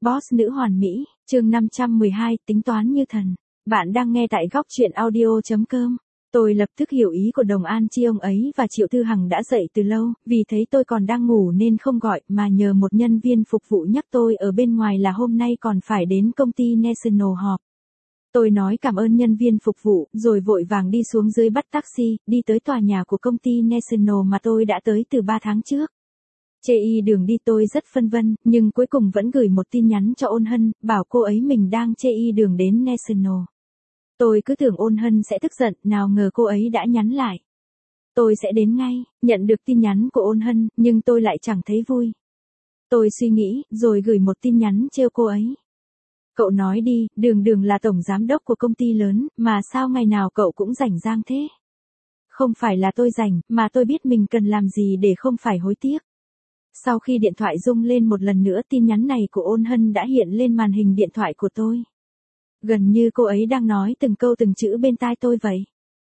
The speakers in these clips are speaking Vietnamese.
Boss nữ hoàn mỹ, chương 512, tính toán như thần. Bạn đang nghe tại góc truyện audio.com. Tôi lập tức hiểu ý của Đồng An Chi, ông ấy và Triệu Thư Hằng đã dậy từ lâu, vì thấy tôi còn đang ngủ nên không gọi mà nhờ một nhân viên phục vụ nhắc tôi ở bên ngoài là hôm nay còn phải đến công ty National họp. Tôi nói cảm ơn nhân viên phục vụ, rồi vội vàng đi xuống dưới bắt taxi, đi tới tòa nhà của công ty National mà tôi đã tới từ 3 tháng trước. Chê y đường đi tôi rất phân vân, nhưng cuối cùng vẫn gửi một tin nhắn cho Ôn Hân, bảo cô ấy mình đang chê y đường đến National. Tôi cứ tưởng Ôn Hân sẽ tức giận, nào ngờ cô ấy đã nhắn lại. Tôi sẽ đến ngay, nhận được tin nhắn của Ôn Hân, nhưng tôi lại chẳng thấy vui. Tôi suy nghĩ, rồi gửi một tin nhắn trêu cô ấy. Cậu nói đi, Đường là tổng giám đốc của công ty lớn, mà sao ngày nào cậu cũng rảnh rang thế? Không phải là tôi rảnh, mà tôi biết mình cần làm gì để không phải hối tiếc. Sau khi điện thoại rung lên một lần nữa, tin nhắn này của Ôn Hân đã hiện lên màn hình điện thoại của tôi. Gần như cô ấy đang nói từng câu từng chữ bên tai tôi vậy.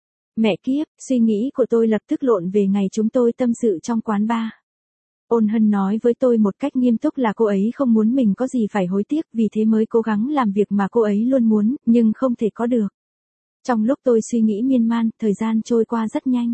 Mẹ kiếp, suy nghĩ của tôi lập tức lộn về ngày chúng tôi tâm sự trong quán bar. Ôn Hân nói với tôi một cách nghiêm túc là cô ấy không muốn mình có gì phải hối tiếc, vì thế mới cố gắng làm việc mà cô ấy luôn muốn, nhưng không thể có được. Trong lúc tôi suy nghĩ miên man, thời gian trôi qua rất nhanh.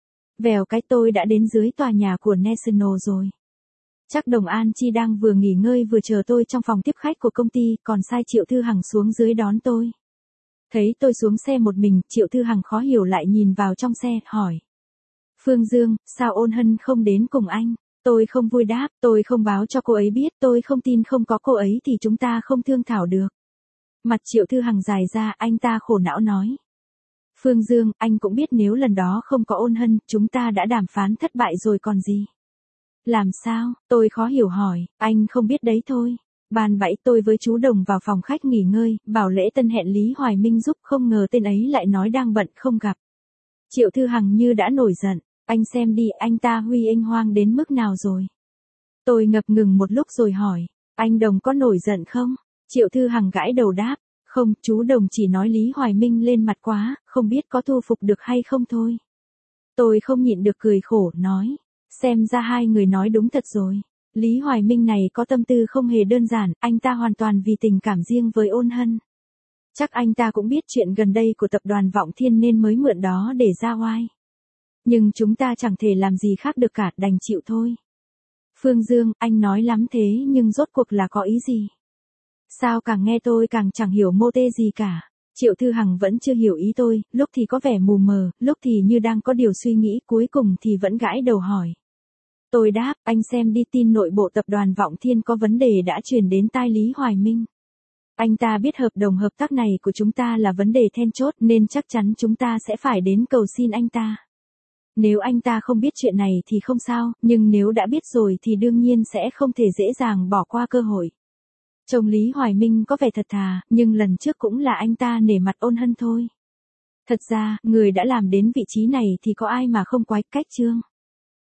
Vèo cái tôi đã đến dưới tòa nhà của National rồi. Chắc Đồng An Chi đang vừa nghỉ ngơi vừa chờ tôi trong phòng tiếp khách của công ty, còn sai Triệu Thư Hằng xuống dưới đón tôi. Thấy tôi xuống xe một mình, Triệu Thư Hằng khó hiểu lại nhìn vào trong xe, hỏi. Phương Dương, sao Ôn Hân không đến cùng anh? Tôi không vui đáp, tôi không báo cho cô ấy biết, tôi không tin không có cô ấy thì chúng ta không thương thảo được. Mặt Triệu Thư Hằng dài ra, anh ta khổ não nói. Phương Dương, anh cũng biết nếu lần đó không có Ôn Hân, chúng ta đã đàm phán thất bại rồi còn gì. Làm sao? Tôi khó hiểu hỏi, anh không biết đấy thôi. Ban bẫy tôi với chú Đồng vào phòng khách nghỉ ngơi, bảo Lễ Tân hẹn Lý Hoài Minh giúp, không ngờ tên ấy lại nói đang bận không gặp. Triệu Thư Hằng như đã nổi giận, anh xem đi, anh ta huy anh hoang đến mức nào rồi. Tôi ngập ngừng một lúc rồi hỏi, anh Đồng có nổi giận không? Triệu Thư Hằng gãi đầu đáp, không, chú Đồng chỉ nói Lý Hoài Minh lên mặt quá, không biết có thu phục được hay không thôi. Tôi không nhịn được cười khổ, nói. Xem ra hai người nói đúng thật rồi. Lý Hoài Minh này có tâm tư không hề đơn giản, anh ta hoàn toàn vì tình cảm riêng với Ôn Hân. Chắc anh ta cũng biết chuyện gần đây của tập đoàn Vọng Thiên nên mới mượn đó để ra oai. Nhưng chúng ta chẳng thể làm gì khác được cả, đành chịu thôi. Phương Dương, anh nói lắm thế nhưng rốt cuộc là có ý gì? Sao càng nghe tôi càng chẳng hiểu mô tê gì cả. Triệu Thư Hằng vẫn chưa hiểu ý tôi, lúc thì có vẻ mù mờ, lúc thì như đang có điều suy nghĩ, cuối cùng thì vẫn gãi đầu hỏi. Tôi đáp, anh xem đi, tin nội bộ tập đoàn Vọng Thiên có vấn đề đã truyền đến tai Lý Hoài Minh. Anh ta biết hợp đồng hợp tác này của chúng ta là vấn đề then chốt nên chắc chắn chúng ta sẽ phải đến cầu xin anh ta. Nếu anh ta không biết chuyện này thì không sao, nhưng nếu đã biết rồi thì đương nhiên sẽ không thể dễ dàng bỏ qua cơ hội. Chồng Lý Hoài Minh có vẻ thật thà, nhưng lần trước cũng là anh ta nể mặt Ôn Hân thôi. Thật ra, người đã làm đến vị trí này thì có ai mà không quái cách chương.